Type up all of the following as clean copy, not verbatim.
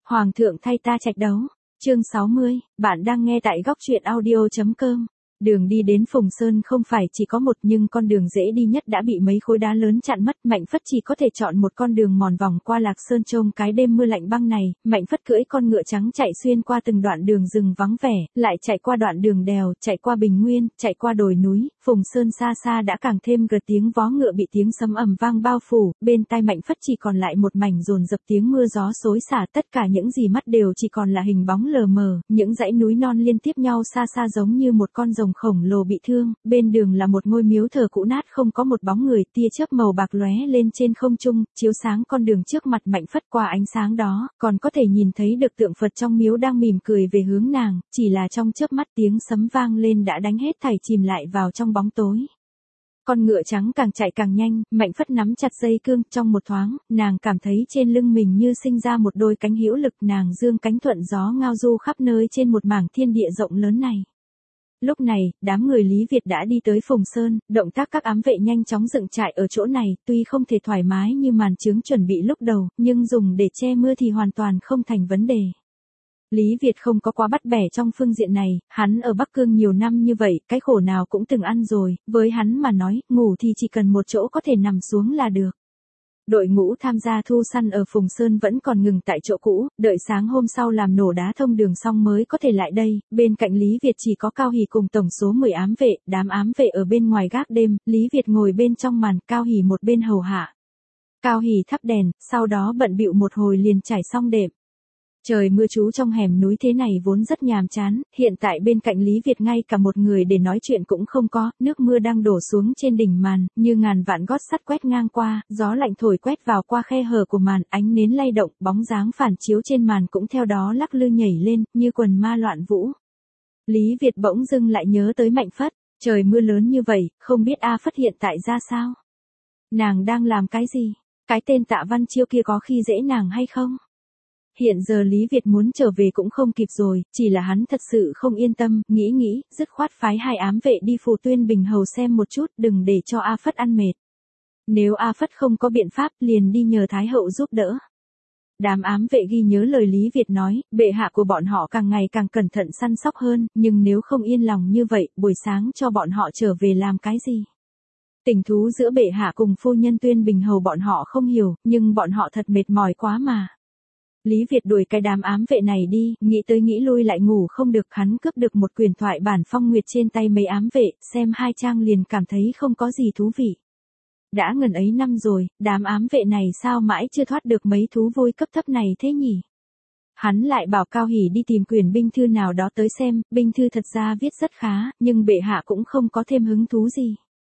Hoàng thượng thay ta trạch đấu. Chương 60, bạn đang nghe tại góc truyện audio.com. Đường đi đến Phùng Sơn không phải chỉ có một, nhưng con đường dễ đi nhất đã bị mấy khối đá lớn chặn mất. Mạnh Phất chỉ có thể chọn một con đường mòn vòng qua Lạc Sơn trông cái đêm mưa lạnh băng này. Mạnh Phất cưỡi con ngựa trắng chạy xuyên qua từng đoạn đường rừng vắng vẻ, lại chạy qua đoạn đường đèo, chạy qua bình nguyên, chạy qua đồi núi. Phùng Sơn xa xa đã càng thêm gật tiếng vó ngựa bị tiếng sấm ầm vang bao phủ. Bên tai Mạnh Phất chỉ còn lại một mảnh dồn dập tiếng mưa gió xối xả. Tất cả những gì mắt đều chỉ còn là hình bóng lờ mờ, những dãy núi non liên tiếp nhau xa xa giống như một con rồng khổng lồ bị thương. Bên đường là một ngôi miếu thờ cũ nát không có một bóng người. Tia chớp màu bạc lóe lên trên không trung, chiếu sáng con đường trước mặt Mạnh Phất. Qua ánh sáng đó, còn có thể nhìn thấy được tượng Phật trong miếu đang mỉm cười về hướng nàng. Chỉ là trong chớp mắt tiếng sấm vang lên đã đánh hết thảy chìm lại vào trong bóng tối. Con ngựa trắng càng chạy càng nhanh, Mạnh Phất nắm chặt dây cương. Trong một thoáng, nàng cảm thấy trên lưng mình như sinh ra một đôi cánh hữu lực. Nàng dương cánh thuận gió ngao du khắp nơi trên một mảng thiên địa rộng lớn này. Lúc này, đám người Lý Việt đã đi tới Phùng Sơn. Động tác các ám vệ nhanh chóng dựng trại ở chỗ này. Tuy không thể thoải mái như màn chướng chuẩn bị lúc đầu, nhưng dùng để che mưa thì hoàn toàn không thành vấn đề. Lý Việt không có quá bắt bẻ trong phương diện này. Hắn ở Bắc Cương nhiều năm như vậy, cái khổ nào cũng từng ăn rồi. Với hắn mà nói, ngủ thì chỉ cần một chỗ có thể nằm xuống là được. Đội ngũ tham gia thu săn ở Phùng Sơn vẫn còn ngừng tại chỗ cũ, đợi sáng hôm sau làm nổ đá thông đường xong mới có thể lại đây. Bên cạnh Lý Việt chỉ có Cao Hỷ cùng tổng số 10 ám vệ. Đám ám vệ ở bên ngoài gác đêm, Lý Việt ngồi bên trong màn, Cao Hỷ một bên hầu hạ. Cao Hỷ thắp đèn, sau đó bận bịu một hồi liền trải xong đệm. Trời mưa trú trong hẻm núi thế này vốn rất nhàm chán, hiện tại bên cạnh Lý Việt ngay cả một người để nói chuyện cũng không có. Nước mưa đang đổ xuống trên đỉnh màn, như ngàn vạn gót sắt quét ngang qua, gió lạnh thổi quét vào qua khe hở của màn, ánh nến lay động, bóng dáng phản chiếu trên màn cũng theo đó lắc lư nhảy lên, như quần ma loạn vũ. Lý Việt bỗng dưng lại nhớ tới Mạnh Phất, trời mưa lớn như vậy, không biết A Phất hiện tại ra sao? Nàng đang làm cái gì? Cái tên Tạ Văn Chiêu kia có khi dễ nàng hay không? Hiện giờ Lý Việt muốn trở về cũng không kịp rồi, chỉ là hắn thật sự không yên tâm, nghĩ, dứt khoát phái 2 ám vệ đi Phù Tuyên Bình hầu xem một chút, đừng để cho A Phất ăn mệt. Nếu A Phất không có biện pháp, liền đi nhờ Thái hậu giúp đỡ. Đám ám vệ ghi nhớ lời Lý Việt nói, bệ hạ của bọn họ càng ngày càng cẩn thận săn sóc hơn, nhưng nếu không yên lòng như vậy, buổi sáng cho bọn họ trở về làm cái gì? Tình thú giữa bệ hạ cùng phu nhân Tuyên Bình hầu bọn họ không hiểu, nhưng bọn họ thật mệt mỏi quá mà. Lý Việt đuổi cái đám ám vệ này đi, nghĩ tới nghĩ lui lại ngủ không được. Hắn cướp được một quyển thoại bản phong nguyệt trên tay mấy ám vệ, xem 2 trang liền cảm thấy không có gì thú vị. Đã ngần ấy năm rồi, đám ám vệ này sao mãi chưa thoát được mấy thú vui cấp thấp này thế nhỉ? Hắn lại bảo Cao Hỷ đi tìm quyển binh thư nào đó tới xem, binh thư thật ra viết rất khá, nhưng bệ hạ cũng không có thêm hứng thú gì.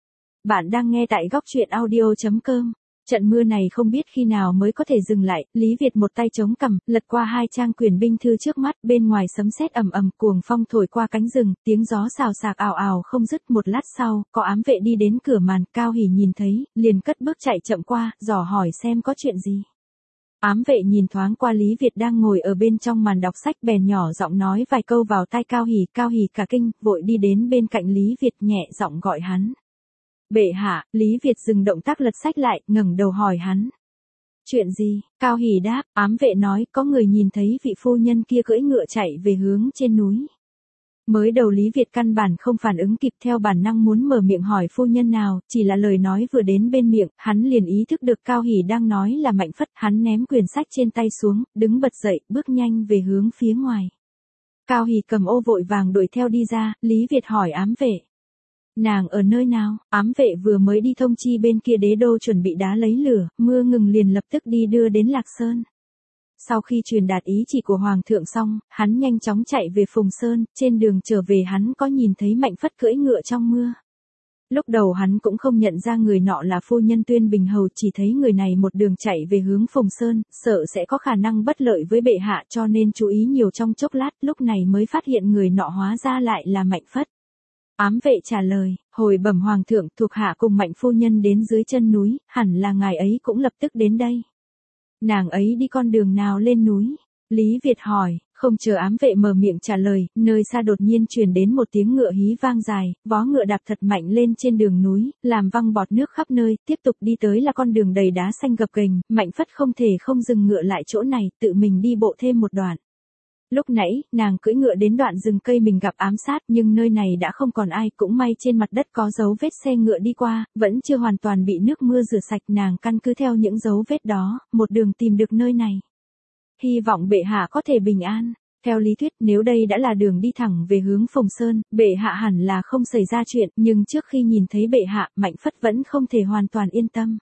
Bạn đang nghe tại góc truyện audio.com. Trận mưa này không biết khi nào mới có thể dừng lại. Lý Việt một tay chống cằm, lật qua 2 trang quyển binh thư trước mắt. Bên ngoài sấm sét ầm ầm, cuồng phong thổi qua cánh rừng, tiếng gió xào xạc ào ào không dứt. Một lát sau, có ám vệ đi đến cửa màn, Cao Hỷ nhìn thấy, liền cất bước chạy chậm qua, dò hỏi xem có chuyện gì. Ám vệ nhìn thoáng qua Lý Việt đang ngồi ở bên trong màn đọc sách, bèn nhỏ giọng nói vài câu vào tai Cao Hỷ. Cao Hỷ cả kinh, vội đi đến bên cạnh Lý Việt, nhẹ giọng gọi hắn. Bệ hạ. Lý Việt dừng động tác lật sách lại, ngẩng đầu hỏi hắn. Chuyện gì? Cao Hỷ đáp, ám vệ nói, có người nhìn thấy vị phu nhân kia cưỡi ngựa chạy về hướng trên núi. Mới đầu Lý Việt căn bản không phản ứng kịp, theo bản năng muốn mở miệng hỏi phu nhân nào, chỉ là lời nói vừa đến bên miệng, hắn liền ý thức được Cao Hỷ đang nói là Mạnh Phất. Hắn ném quyển sách trên tay xuống, đứng bật dậy, bước nhanh về hướng phía ngoài. Cao Hỷ cầm ô vội vàng đuổi theo đi ra. Lý Việt hỏi ám vệ. Nàng ở nơi nào? Ám vệ vừa mới đi thông chi bên kia đế đô chuẩn bị đá lấy lửa, mưa ngừng liền lập tức đi đưa đến Lạc Sơn. Sau khi truyền đạt ý chỉ của Hoàng thượng xong, hắn nhanh chóng chạy về Phùng Sơn. Trên đường trở về hắn có nhìn thấy Mạnh Phất cưỡi ngựa trong mưa. Lúc đầu hắn cũng không nhận ra người nọ là phu nhân Tuyên Bình hầu, chỉ thấy người này một đường chạy về hướng Phùng Sơn, sợ sẽ có khả năng bất lợi với bệ hạ, cho nên chú ý nhiều trong chốc lát, lúc này mới phát hiện người nọ hóa ra lại là Mạnh Phất. Ám vệ trả lời, hồi bẩm Hoàng thượng, thuộc hạ cùng Mạnh phu nhân đến dưới chân núi, hẳn là ngài ấy cũng lập tức đến đây. Nàng ấy đi con đường nào lên núi? Lý Việt hỏi, Không chờ ám vệ mở miệng trả lời, nơi xa đột nhiên truyền đến một tiếng ngựa hí vang dài, vó ngựa đạp thật mạnh lên trên đường núi, làm văng bọt nước khắp nơi, tiếp tục đi tới là con đường đầy đá xanh gập ghềnh, Mạnh Phất không thể không dừng ngựa lại chỗ này, tự mình đi bộ thêm một đoạn. Lúc nãy, nàng cưỡi ngựa đến đoạn rừng cây mình gặp ám sát, nhưng nơi này đã không còn ai, cũng may trên mặt đất có dấu vết xe ngựa đi qua, vẫn chưa hoàn toàn bị nước mưa rửa sạch, nàng căn cứ theo những dấu vết đó, một đường tìm được nơi này. Hy vọng bệ hạ có thể bình an. Theo lý thuyết, nếu đây đã là đường đi thẳng về hướng Phùng Sơn, bệ hạ hẳn là không xảy ra chuyện, nhưng trước khi nhìn thấy bệ hạ, Mạnh Phất vẫn không thể hoàn toàn yên tâm.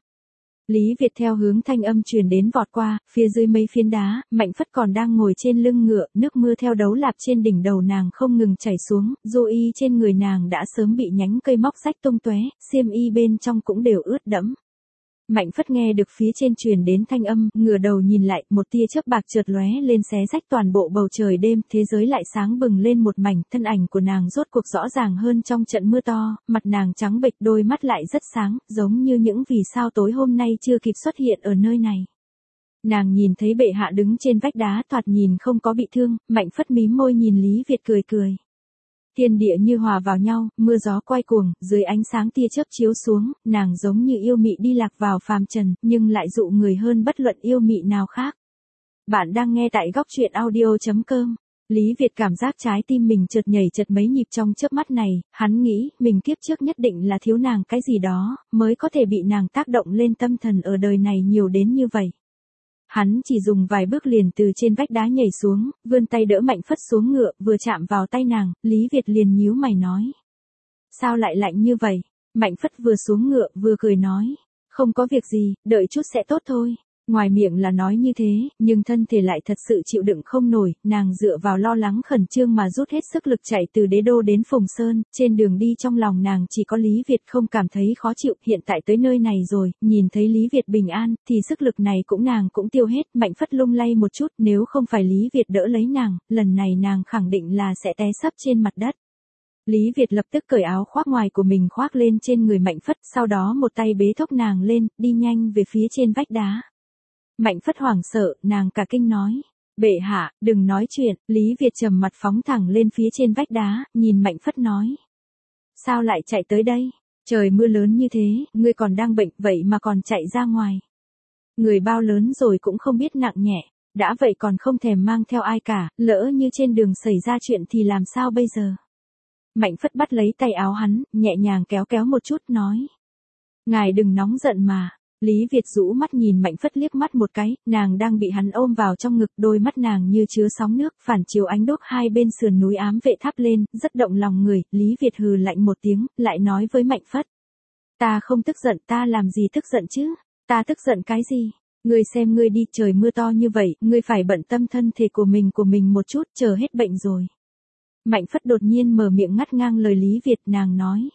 Lý Việt theo hướng thanh âm truyền đến vọt qua, phía dưới mấy phiến đá, Mạnh Phất còn đang ngồi trên lưng ngựa, nước mưa theo đấu lạp trên đỉnh đầu nàng không ngừng chảy xuống, dù y trên người nàng đã sớm bị nhánh cây móc rách tung tóe, xiêm y bên trong cũng đều ướt đẫm. Mạnh Phất nghe được phía trên truyền đến thanh âm, ngửa đầu nhìn lại, một tia chớp bạc chợt lóe lên xé rách toàn bộ bầu trời đêm, thế giới lại sáng bừng lên một mảnh, thân ảnh của nàng rốt cuộc rõ ràng hơn trong trận mưa to, mặt nàng trắng bệch, đôi mắt lại rất sáng, giống như những vì sao tối hôm nay chưa kịp xuất hiện ở nơi này. Nàng nhìn thấy bệ hạ đứng trên vách đá, thoạt nhìn không có bị thương, Mạnh Phất mím môi nhìn Lý Việt cười cười. Thiên địa như hòa vào nhau, mưa gió quay cuồng, dưới ánh sáng tia chớp chiếu xuống, nàng giống như yêu mị đi lạc vào phàm trần, nhưng lại dụ người hơn bất luận yêu mị nào khác. Bạn đang nghe tại góc truyện audio.com. Lý Việt cảm giác trái tim mình chợt nhảy chợt mấy nhịp trong chớp mắt này, hắn nghĩ, mình kiếp trước nhất định là thiếu nàng cái gì đó, mới có thể bị nàng tác động lên tâm thần ở đời này nhiều đến như vậy. Hắn chỉ dùng vài bước liền từ trên vách đá nhảy xuống, vươn tay đỡ Mạnh Phất xuống ngựa, vừa chạm vào tay nàng, Lý Việt liền nhíu mày nói. Sao lại lạnh như vậy? Mạnh Phất vừa xuống ngựa, vừa cười nói. Không có việc gì, đợi chút sẽ tốt thôi. Ngoài miệng là nói như thế, nhưng thân thể lại thật sự chịu đựng không nổi, nàng dựa vào lo lắng khẩn trương mà rút hết sức lực chạy từ Đế Đô đến Phùng Sơn, trên đường đi trong lòng nàng chỉ có Lý Việt không cảm thấy khó chịu, hiện tại tới nơi này rồi, nhìn thấy Lý Việt bình an, thì sức lực này nàng cũng tiêu hết, Mạnh Phất lung lay một chút, nếu không phải Lý Việt đỡ lấy nàng, lần này nàng khẳng định là sẽ té sấp trên mặt đất. Lý Việt lập tức cởi áo khoác ngoài của mình khoác lên trên người Mạnh Phất, sau đó một tay bế thốc nàng lên, đi nhanh về phía trên vách đá. Mạnh Phất hoảng sợ, nàng cả kinh nói. Bệ hạ, đừng nói chuyện, Lý Việt trầm mặt phóng thẳng lên phía trên vách đá, nhìn Mạnh Phất nói. Sao lại chạy tới đây? Trời mưa lớn như thế, ngươi còn đang bệnh, vậy mà còn chạy ra ngoài. Người bao lớn rồi cũng không biết nặng nhẹ, đã vậy còn không thèm mang theo ai cả, lỡ như trên đường xảy ra chuyện thì làm sao bây giờ? Mạnh Phất bắt lấy tay áo hắn, nhẹ nhàng kéo kéo một chút, nói. Ngài đừng nóng giận mà. Lý Việt rũ mắt nhìn Mạnh Phất liếc mắt một cái, nàng đang bị hắn ôm vào trong ngực, đôi mắt nàng như chứa sóng nước, phản chiếu ánh đốt hai bên sườn núi ám vệ thắp lên, rất động lòng người, Lý Việt hừ lạnh một tiếng, lại nói với Mạnh Phất. Ta không tức giận, ta làm gì tức giận chứ? Ta tức giận cái gì? Ngươi xem ngươi đi, trời mưa to như vậy, ngươi phải bận tâm thân thể của mình một chút, chờ hết bệnh rồi. Mạnh Phất đột nhiên mở miệng ngắt ngang lời Lý Việt, nàng nói.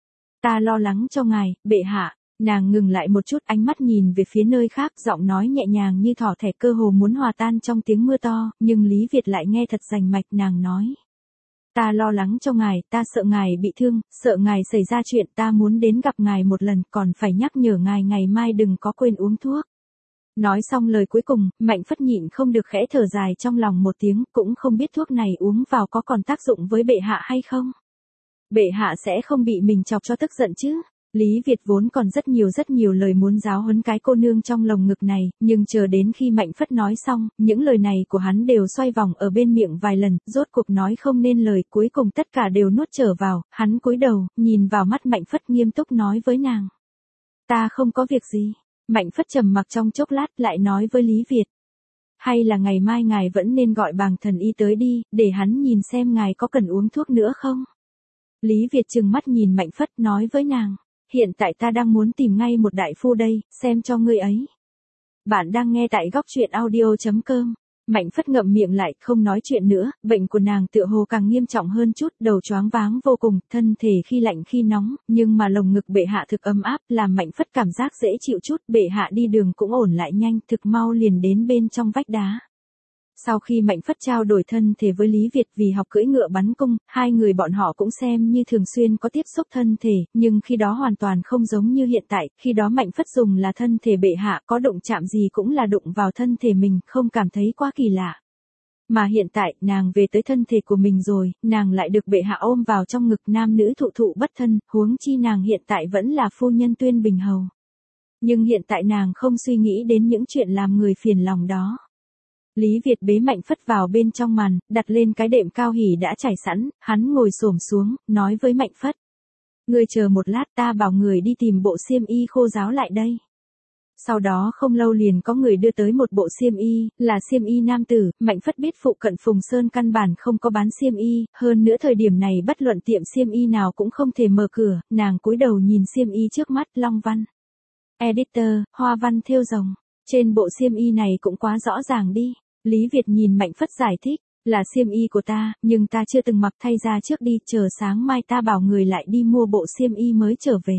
Ta lo lắng cho ngài, bệ hạ. Nàng ngừng lại một chút, ánh mắt nhìn về phía nơi khác, giọng nói nhẹ nhàng như thỏ thẻ, cơ hồ muốn hòa tan trong tiếng mưa to, nhưng Lý Việt lại nghe thật rành mạch, nàng nói. Ta lo lắng cho ngài, ta sợ ngài bị thương, sợ ngài xảy ra chuyện, ta muốn đến gặp ngài một lần, còn phải nhắc nhở ngài ngày mai đừng có quên uống thuốc. Nói xong lời cuối cùng, Mạnh Phất nhịn không được khẽ thở dài trong lòng một tiếng, cũng không biết thuốc này uống vào có còn tác dụng với bệ hạ hay không. Bệ hạ sẽ không bị mình chọc cho tức giận chứ. Lý Việt vốn còn rất nhiều lời muốn giáo huấn cái cô nương trong lồng ngực này, nhưng chờ đến khi Mạnh Phất nói xong, những lời này của hắn đều xoay vòng ở bên miệng vài lần, rốt cuộc nói không nên lời, cuối cùng tất cả đều nuốt trở vào, hắn cúi đầu, nhìn vào mắt Mạnh Phất nghiêm túc nói với nàng. Ta không có việc gì. Mạnh Phất trầm mặc trong chốc lát lại nói với Lý Việt. Hay là ngày mai ngài vẫn nên gọi bàng thần y tới đi, để hắn nhìn xem ngài có cần uống thuốc nữa không? Lý Việt trừng mắt nhìn Mạnh Phất nói với nàng. Hiện tại ta đang muốn tìm ngay một đại phu đây, xem cho ngươi ấy. Bạn đang nghe tại góc truyện audio.com. Mạnh Phất ngậm miệng lại, không nói chuyện nữa, bệnh của nàng tựa hồ càng nghiêm trọng hơn chút, đầu choáng váng vô cùng, thân thể khi lạnh khi nóng, nhưng mà lồng ngực bệ hạ thực ấm áp, làm Mạnh Phất cảm giác dễ chịu chút, bệ hạ đi đường cũng ổn lại nhanh, thực mau liền đến bên trong vách đá. Sau khi Mạnh Phất trao đổi thân thể với Lý Việt vì học cưỡi ngựa bắn cung, hai người bọn họ cũng xem như thường xuyên có tiếp xúc thân thể, nhưng khi đó hoàn toàn không giống như hiện tại, khi đó Mạnh Phất dùng là thân thể bệ hạ, có đụng chạm gì cũng là đụng vào thân thể mình, không cảm thấy quá kỳ lạ. Mà hiện tại, nàng về tới thân thể của mình rồi, nàng lại được bệ hạ ôm vào trong ngực, nam nữ thụ thụ bất thân, huống chi nàng hiện tại vẫn là phu nhân Tuyên Bình Hầu. Nhưng hiện tại nàng không suy nghĩ đến những chuyện làm người phiền lòng đó. Lý Việt bế Mạnh Phất vào bên trong màn, đặt lên cái đệm cao hỉ đã trải sẵn, hắn ngồi xổm xuống, nói với Mạnh Phất. Ngươi chờ một lát, ta bảo người đi tìm bộ xiêm y khô ráo lại đây. Sau đó không lâu liền có người đưa tới một bộ xiêm y, là xiêm y nam tử. Mạnh Phất biết phụ cận Phùng Sơn căn bản không có bán xiêm y, hơn nữa thời điểm này bất luận tiệm xiêm y nào cũng không thể mở cửa, nàng cúi đầu nhìn xiêm y trước mắt, long văn. Editor, hoa văn thêu rồng. Trên bộ xiêm y này cũng quá rõ ràng đi. Lý Việt nhìn Mạnh Phất giải thích, là xiêm y của ta, nhưng ta chưa từng mặc, thay ra trước đi, chờ sáng mai ta bảo người lại đi mua bộ xiêm y mới trở về.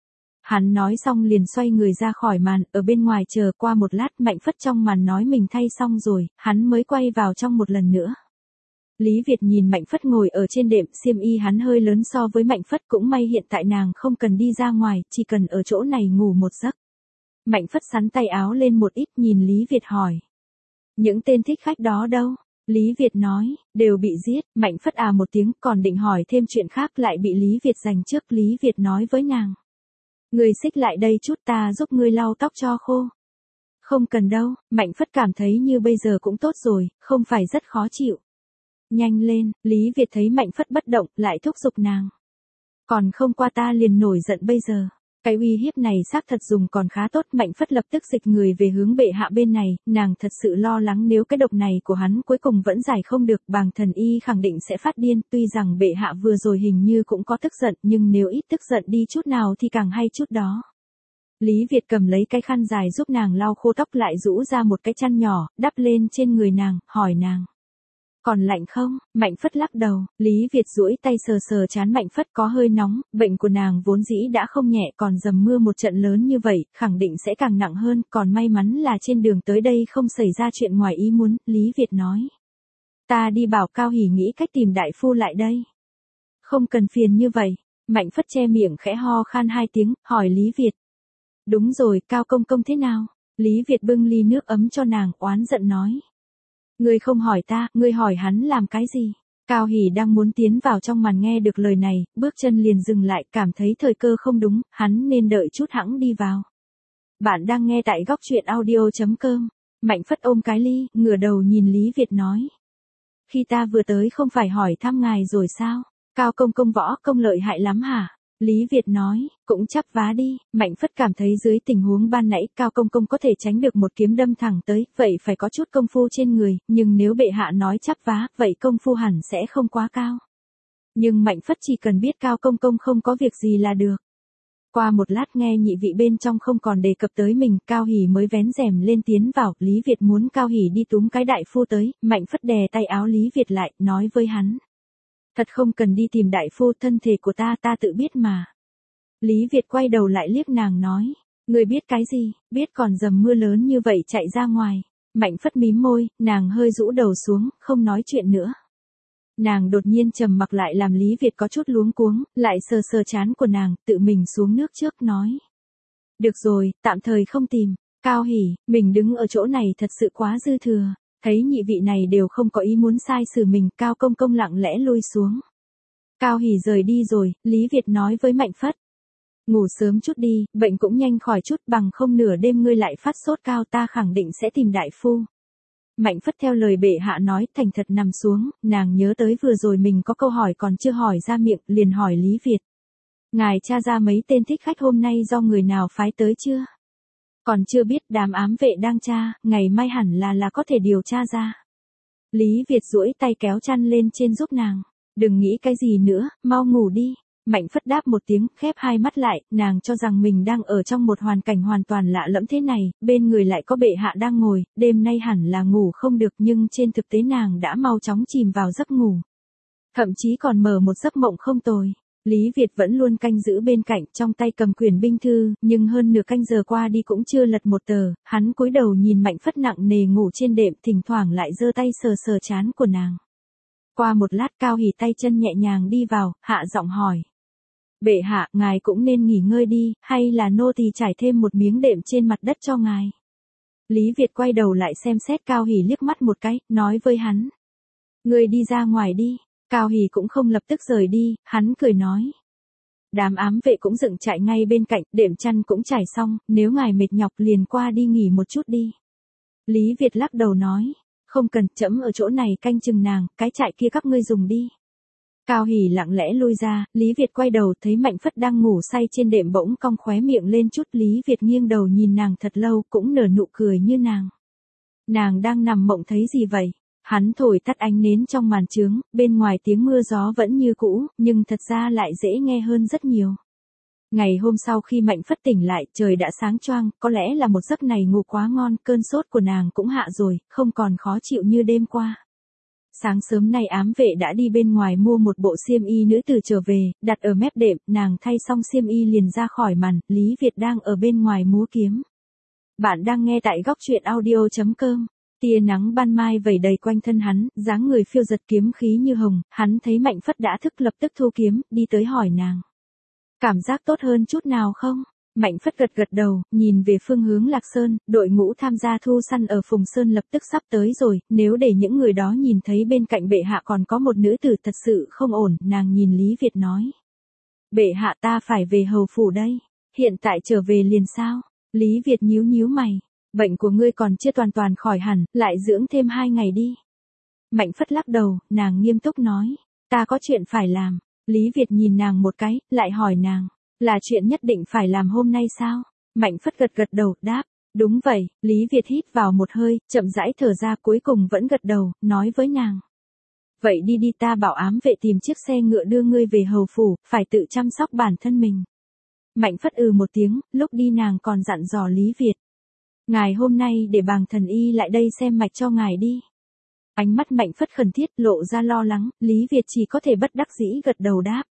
Hắn nói xong liền xoay người ra khỏi màn, ở bên ngoài chờ. Qua một lát Mạnh Phất trong màn nói mình thay xong rồi, hắn mới quay vào trong một lần nữa. Lý Việt nhìn Mạnh Phất ngồi ở trên đệm, xiêm y hắn hơi lớn so với Mạnh Phất, cũng may hiện tại nàng không cần đi ra ngoài, chỉ cần ở chỗ này ngủ một giấc. Mạnh Phất xắn tay áo lên một ít, nhìn Lý Việt hỏi. Những tên thích khách đó đâu? Lý Việt nói, đều bị giết. Mạnh Phất à một tiếng, còn định hỏi thêm chuyện khác lại bị Lý Việt giành trước. Lý Việt nói với nàng. Ngươi xích lại đây chút, ta giúp ngươi lau tóc cho khô. Không cần đâu, Mạnh Phất cảm thấy như bây giờ cũng tốt rồi, không phải rất khó chịu. Nhanh lên, Lý Việt thấy Mạnh Phất bất động, lại thúc giục nàng. Còn không qua ta liền nổi giận bây giờ. Cái uy hiếp này xác thật dùng còn khá tốt. Mạnh Phất lập tức dịch người về hướng bệ hạ bên này, nàng thật sự lo lắng nếu cái độc này của hắn cuối cùng vẫn giải không được, Bàng Thần Y khẳng định sẽ phát điên. Tuy rằng bệ hạ vừa rồi hình như cũng có tức giận, nhưng nếu ít tức giận đi chút nào thì càng hay chút đó. Lý Việt cầm lấy cái khăn dài giúp nàng lau khô tóc, lại rũ ra một cái chăn nhỏ, đắp lên trên người nàng, hỏi nàng. Còn lạnh không? Mạnh Phất lắc đầu. Lý Việt duỗi tay sờ sờ trán Mạnh Phất, có hơi nóng, bệnh của nàng vốn dĩ đã không nhẹ, còn dầm mưa một trận lớn như vậy, khẳng định sẽ càng nặng hơn, còn may mắn là trên đường tới đây không xảy ra chuyện ngoài ý muốn. Lý Việt nói. Ta đi bảo Cao Hỉ nghĩ cách tìm đại phu lại đây. Không cần phiền như vậy. Mạnh Phất che miệng khẽ ho khan 2 tiếng, hỏi Lý Việt. Đúng rồi, Cao công công thế nào? Lý Việt bưng ly nước ấm cho nàng, oán giận nói. Ngươi không hỏi ta, ngươi hỏi hắn làm cái gì? Cao Hỉ đang muốn tiến vào trong màn, nghe được lời này, bước chân liền dừng lại, cảm thấy thời cơ không đúng, hắn nên đợi chút hẵng đi vào. Bạn đang nghe tại góc truyện audio.com. Mạnh Phất ôm cái ly, ngửa đầu nhìn Lý Việt nói. Khi ta vừa tới không phải hỏi thăm ngài rồi sao? Cao công công võ công lợi hại lắm hả? Lý Việt nói, cũng chắp vá đi. Mạnh Phất cảm thấy dưới tình huống ban nãy Cao công công có thể tránh được một kiếm đâm thẳng tới, vậy phải có chút công phu trên người, nhưng nếu bệ hạ nói chắp vá, vậy công phu hẳn sẽ không quá cao. Nhưng Mạnh Phất chỉ cần biết Cao công công không có việc gì là được. Qua một lát nghe nhị vị bên trong không còn đề cập tới mình, Cao Hỉ mới vén rèm lên tiến vào. Lý Việt muốn Cao Hỉ đi túm cái đại phu tới, Mạnh Phất đè tay áo Lý Việt lại, nói với hắn. Thật không cần đi tìm đại phu, thân thể của ta tự biết mà. Lý Việt quay đầu lại liếc nàng nói. Ngươi biết cái gì, biết còn dầm mưa lớn như vậy chạy ra ngoài. Mạnh Phất mím môi, nàng hơi rũ đầu xuống, không nói chuyện nữa. Nàng đột nhiên trầm mặc lại làm Lý Việt có chút luống cuống, lại sờ sờ trán của nàng, tự mình xuống nước trước nói. Được rồi, tạm thời không tìm. Cao Hỉ, mình đứng ở chỗ này thật sự quá dư thừa. Thấy nhị vị này đều không có ý muốn sai xử mình, Cao công công lặng lẽ lui xuống. Cao Hỉ rời đi rồi, Lý Việt nói với Mạnh Phất. Ngủ sớm chút đi, bệnh cũng nhanh khỏi chút, bằng không nửa đêm ngươi lại phát sốt cao, ta khẳng định sẽ tìm đại phu. Mạnh Phất theo lời bệ hạ nói, thành thật nằm xuống, nàng nhớ tới vừa rồi mình có câu hỏi còn chưa hỏi ra miệng, liền hỏi Lý Việt. Ngài tra ra mấy tên thích khách hôm nay do người nào phái tới chưa? Còn chưa biết, đám ám vệ đang tra, ngày mai hẳn là có thể điều tra ra. Lý Việt duỗi tay kéo chăn lên trên giúp nàng. Đừng nghĩ cái gì nữa, mau ngủ đi. Mạnh Phất đáp một tiếng, khép hai mắt lại, nàng cho rằng mình đang ở trong một hoàn cảnh hoàn toàn lạ lẫm thế này, bên người lại có bệ hạ đang ngồi, đêm nay hẳn là ngủ không được, nhưng trên thực tế nàng đã mau chóng chìm vào giấc ngủ. Thậm chí còn mở một giấc mộng không tồi. Lý Việt vẫn luôn canh giữ bên cạnh, trong tay cầm quyển binh thư, nhưng hơn nửa canh giờ qua đi cũng chưa lật một tờ, hắn cúi đầu nhìn Mạnh Phất nặng nề ngủ trên đệm, thỉnh thoảng lại giơ tay sờ sờ trán của nàng. Qua một lát Cao Hỉ tay chân nhẹ nhàng đi vào, hạ giọng hỏi. Bệ hạ, ngài cũng nên nghỉ ngơi đi, hay là nô tỳ trải thêm một miếng đệm trên mặt đất cho ngài? Lý Việt quay đầu lại xem xét Cao Hỷ liếc mắt một cái, nói với hắn. Ngươi đi ra ngoài đi. Cao Hỷ cũng không lập tức rời đi, hắn cười nói. Đám ám vệ cũng dựng trại ngay bên cạnh, đệm chăn cũng trải xong, nếu ngài mệt nhọc liền qua đi nghỉ một chút đi. Lý Việt lắc đầu nói, không cần, trẫm ở chỗ này canh chừng nàng, cái trại kia các ngươi dùng đi. Cao Hỷ lặng lẽ lui ra, Lý Việt quay đầu thấy Mạnh Phất đang ngủ say trên đệm bỗng cong khóe miệng lên chút, Lý Việt nghiêng đầu nhìn nàng thật lâu cũng nở nụ cười như nàng. Nàng đang nằm mộng thấy gì vậy? Hắn thổi tắt ánh nến trong màn trướng, bên ngoài tiếng mưa gió vẫn như cũ, nhưng thật ra lại dễ nghe hơn rất nhiều. Ngày hôm sau khi Mạnh Phất tỉnh lại, trời đã sáng choang, có lẽ là một giấc này ngủ quá ngon, cơn sốt của nàng cũng hạ rồi, không còn khó chịu như đêm qua. Sáng sớm nay ám vệ đã đi bên ngoài mua một bộ xiêm y nữ tử trở về, đặt ở mép đệm, nàng thay xong xiêm y liền ra khỏi màn, Lý Việt đang ở bên ngoài múa kiếm. Bạn đang nghe tại góc truyện audio.com. Tia nắng ban mai vẩy đầy quanh thân hắn, dáng người phiêu giật kiếm khí như hồng, hắn thấy Mạnh Phất đã thức lập tức thu kiếm, đi tới hỏi nàng. Cảm giác tốt hơn chút nào không? Mạnh Phất gật gật đầu, nhìn về phương hướng Lạc Sơn, đội ngũ tham gia thu săn ở Phùng Sơn lập tức sắp tới rồi, nếu để những người đó nhìn thấy bên cạnh bệ hạ còn có một nữ tử thật sự không ổn, nàng nhìn Lý Việt nói. Bệ hạ ta phải về hầu phủ đây, hiện tại trở về liền sao? Lý Việt nhíu nhíu mày, bệnh của ngươi còn chưa toàn toàn khỏi hẳn, lại dưỡng thêm 2 ngày đi. Mạnh Phất lắc đầu, nàng nghiêm túc nói, ta có chuyện phải làm. Lý Việt nhìn nàng một cái, lại hỏi nàng. Là chuyện nhất định phải làm hôm nay sao? Mạnh Phất gật gật đầu, đáp. Đúng vậy, Lý Việt hít vào một hơi, chậm rãi thở ra cuối cùng vẫn gật đầu, nói với nàng. Vậy đi đi ta bảo ám vệ tìm chiếc xe ngựa đưa ngươi về hầu phủ, phải tự chăm sóc bản thân mình. Mạnh Phất một tiếng, lúc đi nàng còn dặn dò Lý Việt. Ngài hôm nay để bàng thần y lại đây xem mạch cho ngài đi. Ánh mắt Mạnh Phất khẩn thiết lộ ra lo lắng, Lý Việt chỉ có thể bất đắc dĩ gật đầu đáp.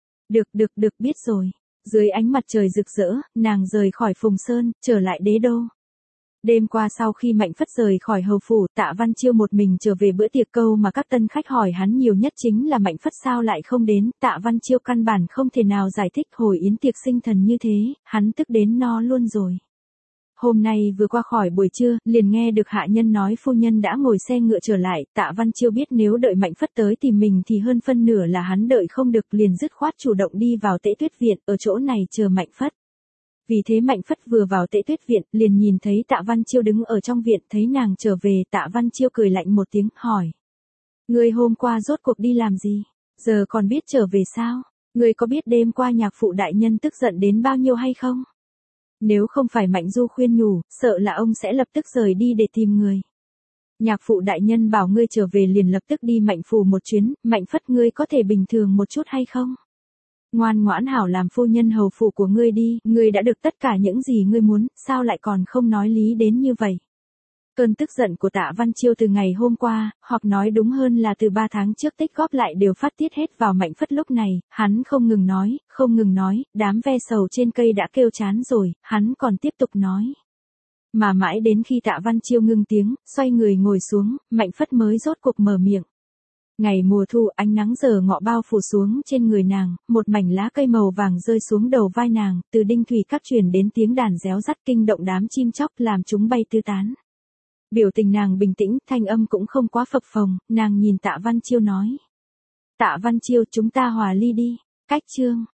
Được biết rồi. Dưới ánh mặt trời rực rỡ, nàng rời khỏi Phùng Sơn, trở lại đế đô. Đêm qua sau khi Mạnh Phất rời khỏi hầu phủ, Tạ Văn Chiêu một mình trở về bữa tiệc, câu mà các tân khách hỏi hắn nhiều nhất chính là Mạnh Phất sao lại không đến. Tạ Văn Chiêu căn bản không thể nào giải thích hồi yến tiệc sinh thần như thế, hắn tức đến no luôn rồi. Hôm nay vừa qua khỏi buổi trưa, liền nghe được hạ nhân nói phu nhân đã ngồi xe ngựa trở lại, Tạ Văn Chiêu biết nếu đợi Mạnh Phất tới tìm mình thì hơn phân nửa là hắn đợi không được, liền dứt khoát chủ động đi vào Tễ Tuyết viện, ở chỗ này chờ Mạnh Phất. Vì thế Mạnh Phất vừa vào Tễ Tuyết viện, liền nhìn thấy Tạ Văn Chiêu đứng ở trong viện, thấy nàng trở về, Tạ Văn Chiêu cười lạnh một tiếng, hỏi. Ngươi hôm qua rốt cuộc đi làm gì? Giờ còn biết trở về sao? Ngươi có biết đêm qua nhạc phụ đại nhân tức giận đến bao nhiêu hay không? Nếu không phải Mạnh Du khuyên nhủ, sợ là ông sẽ lập tức rời đi để tìm người. Nhạc phụ đại nhân bảo ngươi trở về liền lập tức đi Mạnh phủ một chuyến, Mạnh Phất ngươi có thể bình thường một chút hay không? Ngoan ngoãn hảo làm phu nhân hầu phủ của ngươi đi, ngươi đã được tất cả những gì ngươi muốn, sao lại còn không nói lý đến như vậy? Cơn tức giận của Tạ Văn Chiêu từ ngày hôm qua, hoặc nói đúng hơn là từ 3 tháng trước tích góp lại đều phát tiết hết vào Mạnh Phất lúc này, hắn không ngừng nói, đám ve sầu trên cây đã kêu chán rồi, hắn còn tiếp tục nói. Mà mãi đến khi Tạ Văn Chiêu ngưng tiếng, xoay người ngồi xuống, Mạnh Phất mới rốt cuộc mở miệng. Ngày mùa thu ánh nắng giờ ngọ bao phủ xuống trên người nàng, một mảnh lá cây màu vàng rơi xuống đầu vai nàng, từ đinh thủy các truyền đến tiếng đàn réo rắt kinh động đám chim chóc làm chúng bay tứ tán. Biểu tình nàng bình tĩnh, thanh âm cũng không quá phập phồng, nàng nhìn Tạ Văn Chiêu nói. Tạ Văn Chiêu chúng ta hòa ly đi, cách chương.